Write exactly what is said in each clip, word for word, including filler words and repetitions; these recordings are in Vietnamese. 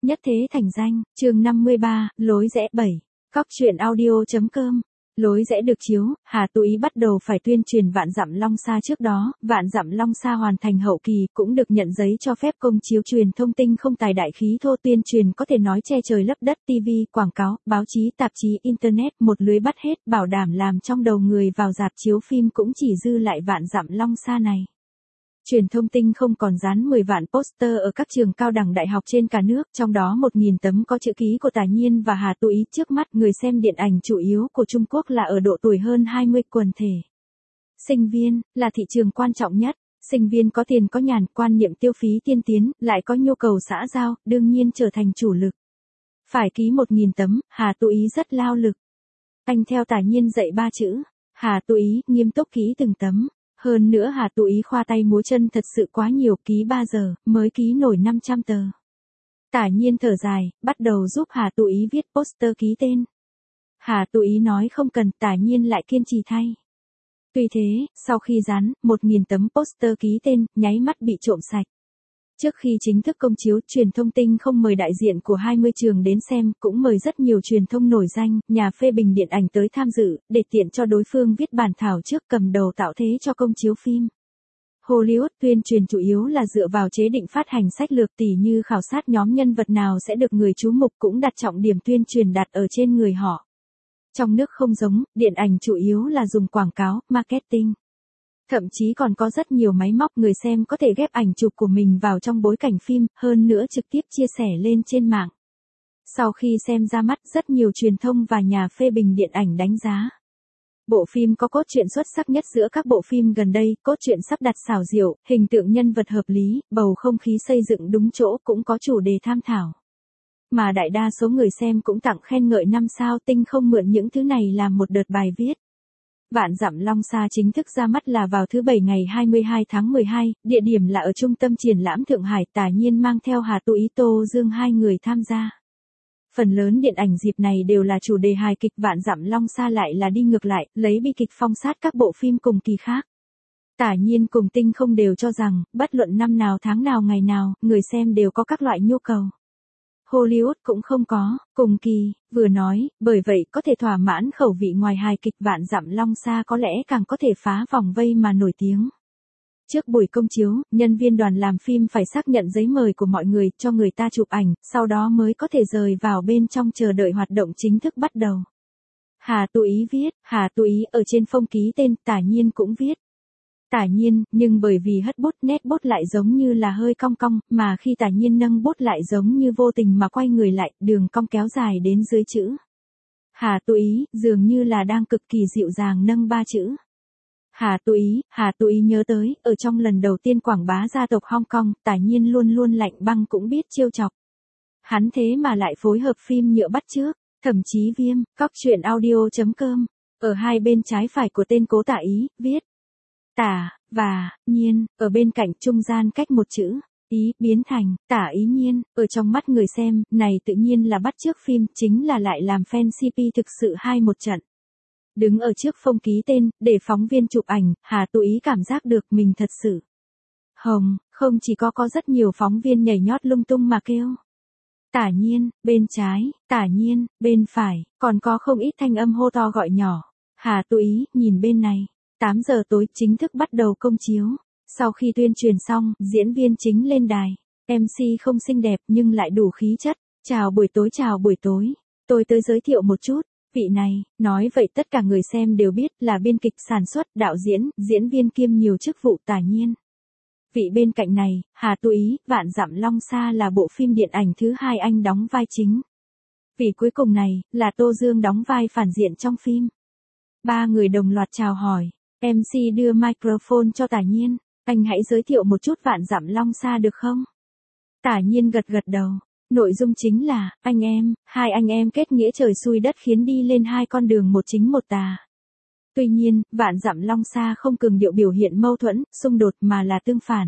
Nhất thế thành danh, chương năm mươi ba, lối rẽ bảy. Cóc truyện audio.com. Lối rẽ được chiếu, Hà Tú Ý bắt đầu phải tuyên truyền Vạn Dặm Long Sa trước đó, Vạn Dặm Long Sa hoàn thành hậu kỳ cũng được nhận giấy cho phép công chiếu truyền thông tinh không tài đại khí thô tuyên truyền có thể nói che trời lấp đất, tivi, quảng cáo, báo chí, tạp chí, internet, một lưới bắt hết, bảo đảm làm trong đầu người vào rạp chiếu phim cũng chỉ dư lại Vạn Dặm Long Sa này. Truyền thông tinh không còn dán mười vạn poster ở các trường cao đẳng đại học trên cả nước, trong đó một nghìn tấm có chữ ký của Tả Nhiên và Hà Tú Ý. Trước mắt người xem điện ảnh chủ yếu của Trung Quốc là ở độ tuổi hơn hai mươi, quần thể sinh viên là thị trường quan trọng nhất. Sinh viên có tiền có nhàn, quan niệm tiêu phí tiên tiến, lại có nhu cầu xã giao, đương nhiên trở thành chủ lực. Phải ký một nghìn tấm, Hà Tú Ý rất lao lực. Anh theo Tả Nhiên dạy ba chữ, Hà Tú Ý nghiêm túc ký từng tấm. Hơn nữa Hà Tú Ý khoa tay múa chân thật sự quá nhiều, ký ba giờ, mới ký nổi năm trăm tờ. Tả Nhiên thở dài, bắt đầu giúp Hà Tú Ý viết poster ký tên. Hà Tú Ý nói không cần, Tả Nhiên lại kiên trì thay. Tuy thế, sau khi dán, một nghìn tấm poster ký tên, nháy mắt bị trộm sạch. Trước khi chính thức công chiếu, truyền thông tinh không mời đại diện của hai mươi trường đến xem, cũng mời rất nhiều truyền thông nổi danh, nhà phê bình điện ảnh tới tham dự, để tiện cho đối phương viết bản thảo trước, cầm đầu tạo thế cho công chiếu phim. Hollywood tuyên truyền chủ yếu là dựa vào chế định phát hành sách lược, tỉ như khảo sát nhóm nhân vật nào sẽ được người chú mục, cũng đặt trọng điểm tuyên truyền đặt ở trên người họ. Trong nước không giống, điện ảnh chủ yếu là dùng quảng cáo, marketing. Thậm chí còn có rất nhiều máy móc, người xem có thể ghép ảnh chụp của mình vào trong bối cảnh phim, hơn nữa trực tiếp chia sẻ lên trên mạng. Sau khi xem ra mắt, rất nhiều truyền thông và nhà phê bình điện ảnh đánh giá. Bộ phim có cốt truyện xuất sắc nhất giữa các bộ phim gần đây, cốt truyện sắp đặt xảo diệu, hình tượng nhân vật hợp lý, bầu không khí xây dựng đúng chỗ, cũng có chủ đề tham thảo. Mà đại đa số người xem cũng tặng khen ngợi năm sao. Tinh không mượn những thứ này làm một đợt bài viết. Vạn Dặm Long Sa chính thức ra mắt là vào thứ Bảy ngày hai mươi hai tháng mười hai, địa điểm là ở Trung tâm Triển lãm Thượng Hải. Tả Nhiên mang theo Hà Tú Ý, Tô Dương hai người tham gia. Phần lớn điện ảnh dịp này đều là chủ đề hài kịch, Vạn Dặm Long Sa lại là đi ngược lại, lấy bi kịch phong sát các bộ phim cùng kỳ khác. Tả Nhiên cùng Tinh không đều cho rằng, bất luận năm nào tháng nào ngày nào, người xem đều có các loại nhu cầu. Hollywood cũng không có, cùng kỳ, vừa nói, bởi vậy có thể thỏa mãn khẩu vị ngoài hài kịch. Vạn Dặm Long Sa có lẽ càng có thể phá vòng vây mà nổi tiếng. Trước buổi công chiếu, nhân viên đoàn làm phim phải xác nhận giấy mời của mọi người, cho người ta chụp ảnh, sau đó mới có thể rời vào bên trong chờ đợi hoạt động chính thức bắt đầu. Hà Tú Ý viết, Hà Tú Ý ở trên phông ký tên, Tả Nhiên cũng viết. Tả Nhiên, nhưng bởi vì hất bút, nét bút lại giống như là hơi cong cong, mà khi Tả Nhiên nâng bút lại giống như vô tình mà quay người lại, đường cong kéo dài đến dưới chữ. Hà Tú Ý, dường như là đang cực kỳ dịu dàng nâng ba chữ. Hà Tú Ý, Hà Tú Ý nhớ tới, ở trong lần đầu tiên quảng bá gia tộc Hong Kong, Tả Nhiên luôn luôn lạnh băng cũng biết trêu chọc. Hắn thế mà lại phối hợp phim nhựa bắt chước, thậm chí Viêm, cóc truyện audio.com, ở hai bên trái phải của tên Cố Tả Ý, viết. Tả, và, Nhiên, ở bên cạnh trung gian cách một chữ, Ý, biến thành, Tả Ý Nhiên, ở trong mắt người xem, này tự nhiên là bắt chước phim, chính là lại làm fan xê pê thực sự hai một trận. Đứng ở trước phông ký tên, để phóng viên chụp ảnh, Hà Tú Ý cảm giác được mình thật sự hồng, không chỉ có có rất nhiều phóng viên nhảy nhót lung tung mà kêu. Tả Nhiên, bên trái, Tả Nhiên, bên phải, còn có không ít thanh âm hô to gọi nhỏ. Hà Tú Ý, nhìn bên này. tám giờ tối chính thức bắt đầu công chiếu. Sau khi tuyên truyền xong, diễn viên chính lên đài. em xê không xinh đẹp nhưng lại đủ khí chất. Chào buổi tối, chào buổi tối. Tôi tới giới thiệu một chút. Vị này, nói vậy tất cả người xem đều biết là biên kịch, sản xuất, đạo diễn, diễn viên kiêm nhiều chức vụ. Tả Nhiên. Vị bên cạnh này, Hà Tú Ý, Vạn Dặm Long Sa là bộ phim điện ảnh thứ hai anh đóng vai chính. Vị cuối cùng này, là Tô Dương đóng vai phản diện trong phim. Ba người đồng loạt chào hỏi. em xê đưa microphone cho Tả Nhiên. Anh hãy giới thiệu một chút Vạn Dặm Long Sa được không? Tả Nhiên gật gật đầu. Nội dung chính là, anh em, hai anh em kết nghĩa trời xui đất khiến đi lên hai con đường một chính một tà. Tuy nhiên, Vạn Dặm Long Sa không cường điệu biểu hiện mâu thuẫn, xung đột mà là tương phản.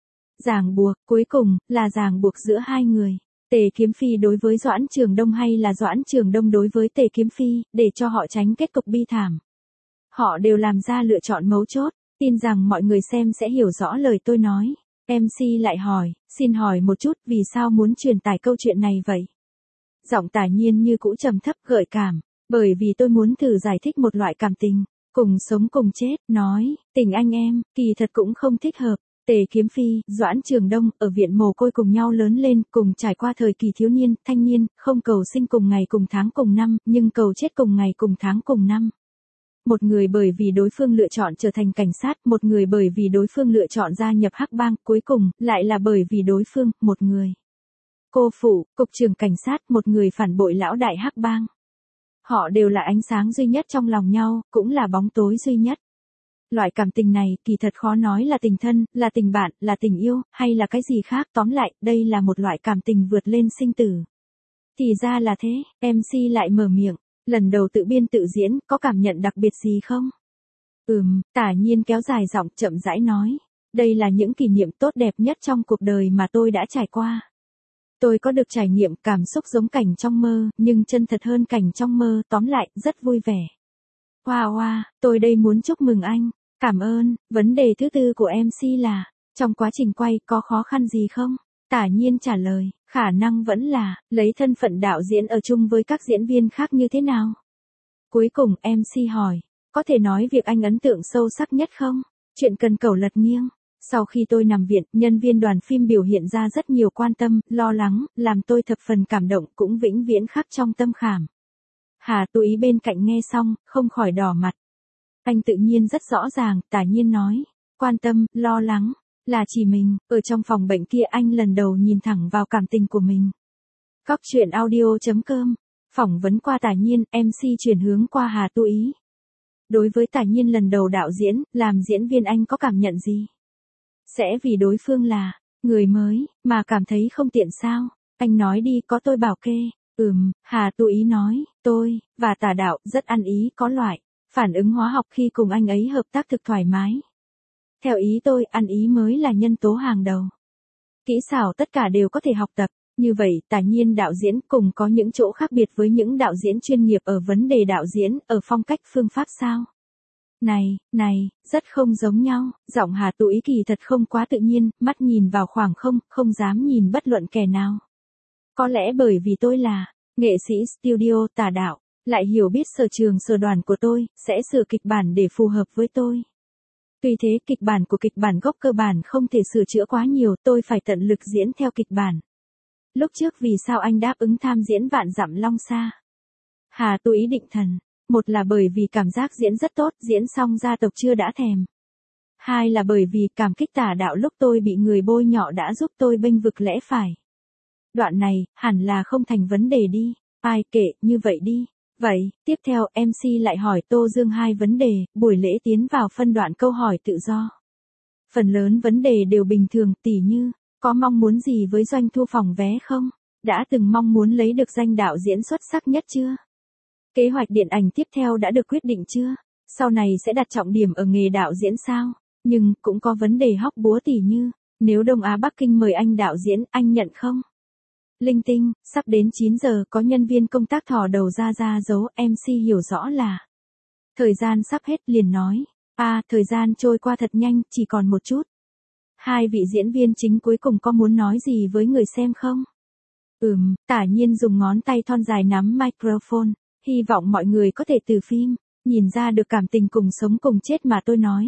Ràng buộc, cuối cùng, là ràng buộc giữa hai người. Tề Kiếm Phi đối với Doãn Trường Đông hay là Doãn Trường Đông đối với Tề Kiếm Phi, để cho họ tránh kết cục bi thảm. Họ đều làm ra lựa chọn mấu chốt, tin rằng mọi người xem sẽ hiểu rõ lời tôi nói. em xê lại hỏi, xin hỏi một chút vì sao muốn truyền tải câu chuyện này vậy? Giọng Tả Nhiên như cũ trầm thấp gợi cảm, bởi vì tôi muốn thử giải thích một loại cảm tình, cùng sống cùng chết, nói, tình anh em, kỳ thật cũng không thích hợp. Tề Kiếm Phi, Doãn Trường Đông, ở viện mồ côi cùng nhau lớn lên, cùng trải qua thời kỳ thiếu niên, thanh niên, không cầu sinh cùng ngày cùng tháng cùng năm, nhưng cầu chết cùng ngày cùng tháng cùng năm. Một người bởi vì đối phương lựa chọn trở thành cảnh sát, một người bởi vì đối phương lựa chọn gia nhập hắc bang, cuối cùng, lại là bởi vì đối phương, một người. Cô phụ, cục trưởng cảnh sát, một người phản bội lão đại hắc bang. Họ đều là ánh sáng duy nhất trong lòng nhau, cũng là bóng tối duy nhất. Loại cảm tình này, kỳ thật khó nói là tình thân, là tình bạn, là tình yêu, hay là cái gì khác, tóm lại, đây là một loại cảm tình vượt lên sinh tử. Thì ra là thế, em xê lại mở miệng, lần đầu tự biên tự diễn, có cảm nhận đặc biệt gì không? Ừm, Tả Nhiên kéo dài giọng chậm rãi nói, đây là những kỷ niệm tốt đẹp nhất trong cuộc đời mà tôi đã trải qua. Tôi có được trải nghiệm cảm xúc giống cảnh trong mơ, nhưng chân thật hơn cảnh trong mơ, tóm lại, rất vui vẻ. Hoa hoa, tôi đây muốn chúc mừng anh, cảm ơn. Vấn đề thứ tư của em xê là, trong quá trình quay có khó khăn gì không? Tả Nhiên trả lời, khả năng vẫn là, lấy thân phận đạo diễn ở chung với các diễn viên khác như thế nào? Cuối cùng em xê hỏi, có thể nói việc anh ấn tượng sâu sắc nhất không? Chuyện cần cẩu lật nghiêng. Sau khi tôi nằm viện, nhân viên đoàn phim biểu hiện ra rất nhiều quan tâm, lo lắng, làm tôi thập phần cảm động cũng vĩnh viễn khắc trong tâm khảm. Hà Tú Ý bên cạnh nghe xong, không khỏi đỏ mặt. Anh tự nhiên rất rõ ràng, Tả Nhiên nói, quan tâm, lo lắng, là chỉ mình, ở trong phòng bệnh kia anh lần đầu nhìn thẳng vào cảm tình của mình. Cóc truyện audio chấm com, phỏng vấn qua Tả Nhiên, em xê chuyển hướng qua Hà Tú Ý. Đối với Tả Nhiên lần đầu đạo diễn, làm diễn viên anh có cảm nhận gì? Sẽ vì đối phương là người mới, mà cảm thấy không tiện sao? Anh nói đi, có tôi bảo kê. Ừm, Hà Tú Ý nói, tôi, và Tả đạo, rất ăn ý, có loại, phản ứng hóa học khi cùng anh ấy hợp tác thực thoải mái. Theo ý tôi, ăn ý mới là nhân tố hàng đầu. Kỹ xảo tất cả đều có thể học tập, như vậy, Tả Nhiên đạo diễn cùng có những chỗ khác biệt với những đạo diễn chuyên nghiệp ở vấn đề đạo diễn, ở phong cách phương pháp sao? Này, này, rất không giống nhau, giọng Hà Tú Ý kỳ thật không quá tự nhiên, mắt nhìn vào khoảng không, không dám nhìn bất luận kẻ nào. Có lẽ bởi vì tôi là nghệ sĩ studio Tả đạo, lại hiểu biết sở trường sở đoàn của tôi, sẽ sửa kịch bản để phù hợp với tôi. Tuy thế kịch bản của kịch bản gốc cơ bản không thể sửa chữa quá nhiều, tôi phải tận lực diễn theo kịch bản. Lúc trước vì sao anh đáp ứng tham diễn Vạn Dặm Long Sa? Hà Tú Ý định thần, một là bởi vì cảm giác diễn rất tốt, diễn xong gia tộc chưa đã thèm. Hai là bởi vì cảm kích Tả đạo lúc tôi bị người bôi nhọ đã giúp tôi bênh vực lẽ phải. Đoạn này, hẳn là không thành vấn đề đi, ai kệ, như vậy đi. Vậy, tiếp theo em xê lại hỏi Tô Dương hai vấn đề, buổi lễ tiến vào phân đoạn câu hỏi tự do. Phần lớn vấn đề đều bình thường, tỉ như, có mong muốn gì với doanh thu phòng vé không? Đã từng mong muốn lấy được danh đạo diễn xuất sắc nhất chưa? Kế hoạch điện ảnh tiếp theo đã được quyết định chưa? Sau này sẽ đặt trọng điểm ở nghề đạo diễn sao? Nhưng, cũng có vấn đề hóc búa tỉ như, nếu Đông Á Bắc Kinh mời anh đạo diễn, anh nhận không? Linh tinh, sắp đến chín giờ có nhân viên công tác thò đầu ra ra dấu, em xê hiểu rõ là thời gian sắp hết liền nói, à, thời gian trôi qua thật nhanh, chỉ còn một chút. Hai vị diễn viên chính cuối cùng có muốn nói gì với người xem không? Ừm, Tả Nhiên dùng ngón tay thon dài nắm microphone, hy vọng mọi người có thể từ phim, nhìn ra được cảm tình cùng sống cùng chết mà tôi nói.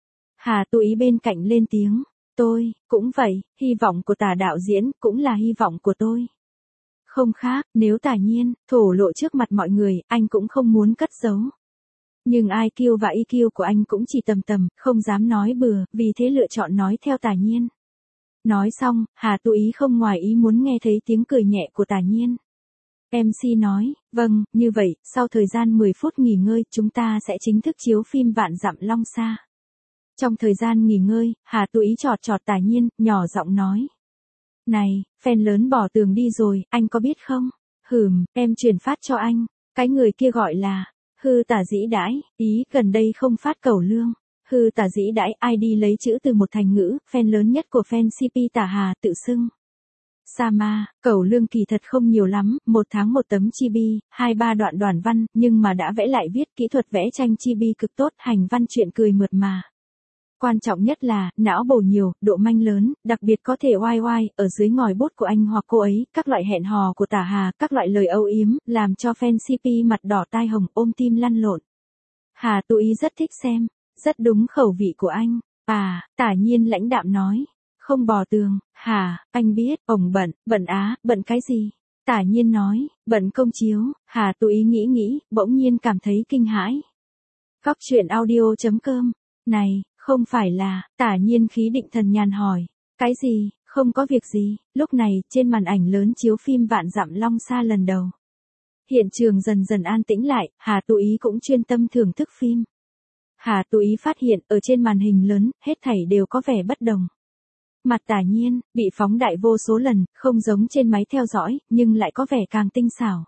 Hà Tú Ý bên cạnh lên tiếng. Tôi, cũng vậy, hy vọng của Tả đạo diễn, cũng là hy vọng của tôi. Không khác, nếu Tả Nhiên, thổ lộ trước mặt mọi người, anh cũng không muốn cất giấu. Nhưng i kiu và e kiu của anh cũng chỉ tầm tầm, không dám nói bừa, vì thế lựa chọn nói theo Tả Nhiên. Nói xong, Hà Tú Ý không ngoài ý muốn nghe thấy tiếng cười nhẹ của Tả Nhiên. em xê nói, vâng, như vậy, sau thời gian mười phút nghỉ ngơi, chúng ta sẽ chính thức chiếu phim Vạn Dặm Long Sa. Trong thời gian nghỉ ngơi, Hà Tú Ý chọt chọt Tả Nhiên, nhỏ giọng nói. Này, fan lớn bỏ tường đi rồi, anh có biết không? Hừm, em truyền phát cho anh. Cái người kia gọi là, hư tả dĩ đãi, ý gần đây không phát cẩu lương. Hư tả dĩ đãi, i đê lấy chữ từ một thành ngữ, fan lớn nhất của fan xê pê Tả Hà tự xưng. Sama, cẩu lương kỳ thật không nhiều lắm, một tháng một tấm chibi, hai ba đoạn đoàn văn, nhưng mà đã vẽ lại viết kỹ thuật vẽ tranh chibi cực tốt, hành văn chuyện cười mượt mà. Quan trọng nhất là, não bổ nhiều, độ manh lớn, đặc biệt có thể oai oai, ở dưới ngòi bút của anh hoặc cô ấy, các loại hẹn hò của Tả Hà, các loại lời âu yếm, làm cho fan xê pê mặt đỏ tai hồng, ôm tim lăn lộn. Hà Tú Ý rất thích xem, rất đúng khẩu vị của anh. À, Tả Nhiên lãnh đạm nói. Không bò tường, hả, anh biết, ổng bận, bận á, bận cái gì? Tả Nhiên nói, bận công chiếu. Hà Tú Ý nghĩ nghĩ, bỗng nhiên cảm thấy kinh hãi. Góc truyện audio chấm com. Này, không phải là, Tả Nhiên khí định thần nhàn hỏi. Cái gì, không có việc gì. Lúc này, trên màn ảnh lớn chiếu phim Vạn Dặm Long Sa lần đầu. Hiện trường dần dần an tĩnh lại, Hà Tú Ý cũng chuyên tâm thưởng thức phim. Hà Tú Ý phát hiện, ở trên màn hình lớn, hết thảy đều có vẻ bất đồng. Mặt Tả Nhiên, bị phóng đại vô số lần, không giống trên máy theo dõi, nhưng lại có vẻ càng tinh xảo.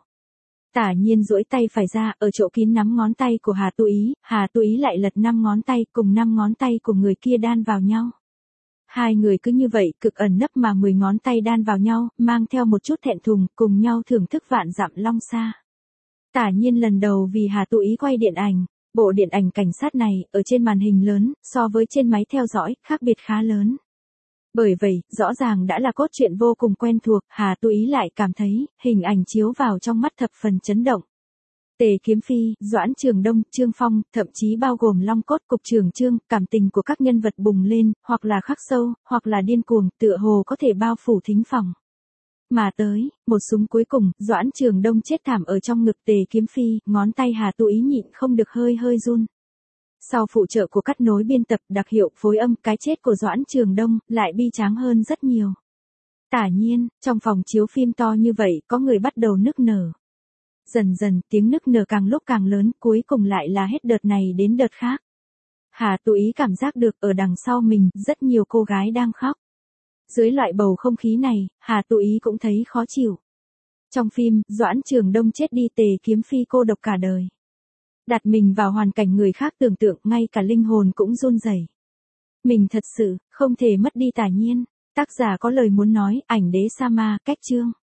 Tả Nhiên duỗi tay phải ra, ở chỗ kín nắm ngón tay của Hà Tú Ý, Hà Tú Ý lại lật năm ngón tay, cùng năm ngón tay của người kia đan vào nhau. Hai người cứ như vậy, cực ẩn nấp mà mười ngón tay đan vào nhau, mang theo một chút thẹn thùng, cùng nhau thưởng thức Vạn Dặm Long Sa. Tả Nhiên lần đầu vì Hà Tú Ý quay điện ảnh, bộ điện ảnh cảnh sát này, ở trên màn hình lớn, so với trên máy theo dõi, khác biệt khá lớn. Bởi vậy, rõ ràng đã là cốt truyện vô cùng quen thuộc, Hà Tú Ý lại cảm thấy, hình ảnh chiếu vào trong mắt thập phần chấn động. Tề Kiếm Phi, Doãn Trường Đông, Trương Phong, thậm chí bao gồm Long Cốt, Cục Trưởng Trương, cảm tình của các nhân vật bùng lên, hoặc là khắc sâu, hoặc là điên cuồng, tựa hồ có thể bao phủ thính phòng. Mà tới, một súng cuối cùng, Doãn Trường Đông chết thảm ở trong ngực Tề Kiếm Phi, ngón tay Hà Tú Ý nhịn không được hơi hơi run. Sau phụ trợ của cắt nối biên tập đặc hiệu phối âm, cái chết của Doãn Trường Đông lại bi tráng hơn rất nhiều. Tả Nhiên, trong phòng chiếu phim to như vậy, có người bắt đầu nức nở. Dần dần, tiếng nức nở càng lúc càng lớn, cuối cùng lại là hết đợt này đến đợt khác. Hà Tú Ý cảm giác được ở đằng sau mình, rất nhiều cô gái đang khóc. Dưới loại bầu không khí này, Hà Tú Ý cũng thấy khó chịu. Trong phim, Doãn Trường Đông chết đi, Tề Kiếm Phi cô độc cả đời. Đặt mình vào hoàn cảnh người khác tưởng tượng, ngay cả linh hồn cũng run rẩy. Mình thật sự, không thể mất đi Tả Nhiên. Tác giả có lời muốn nói, ảnh đế Sama, cách chương.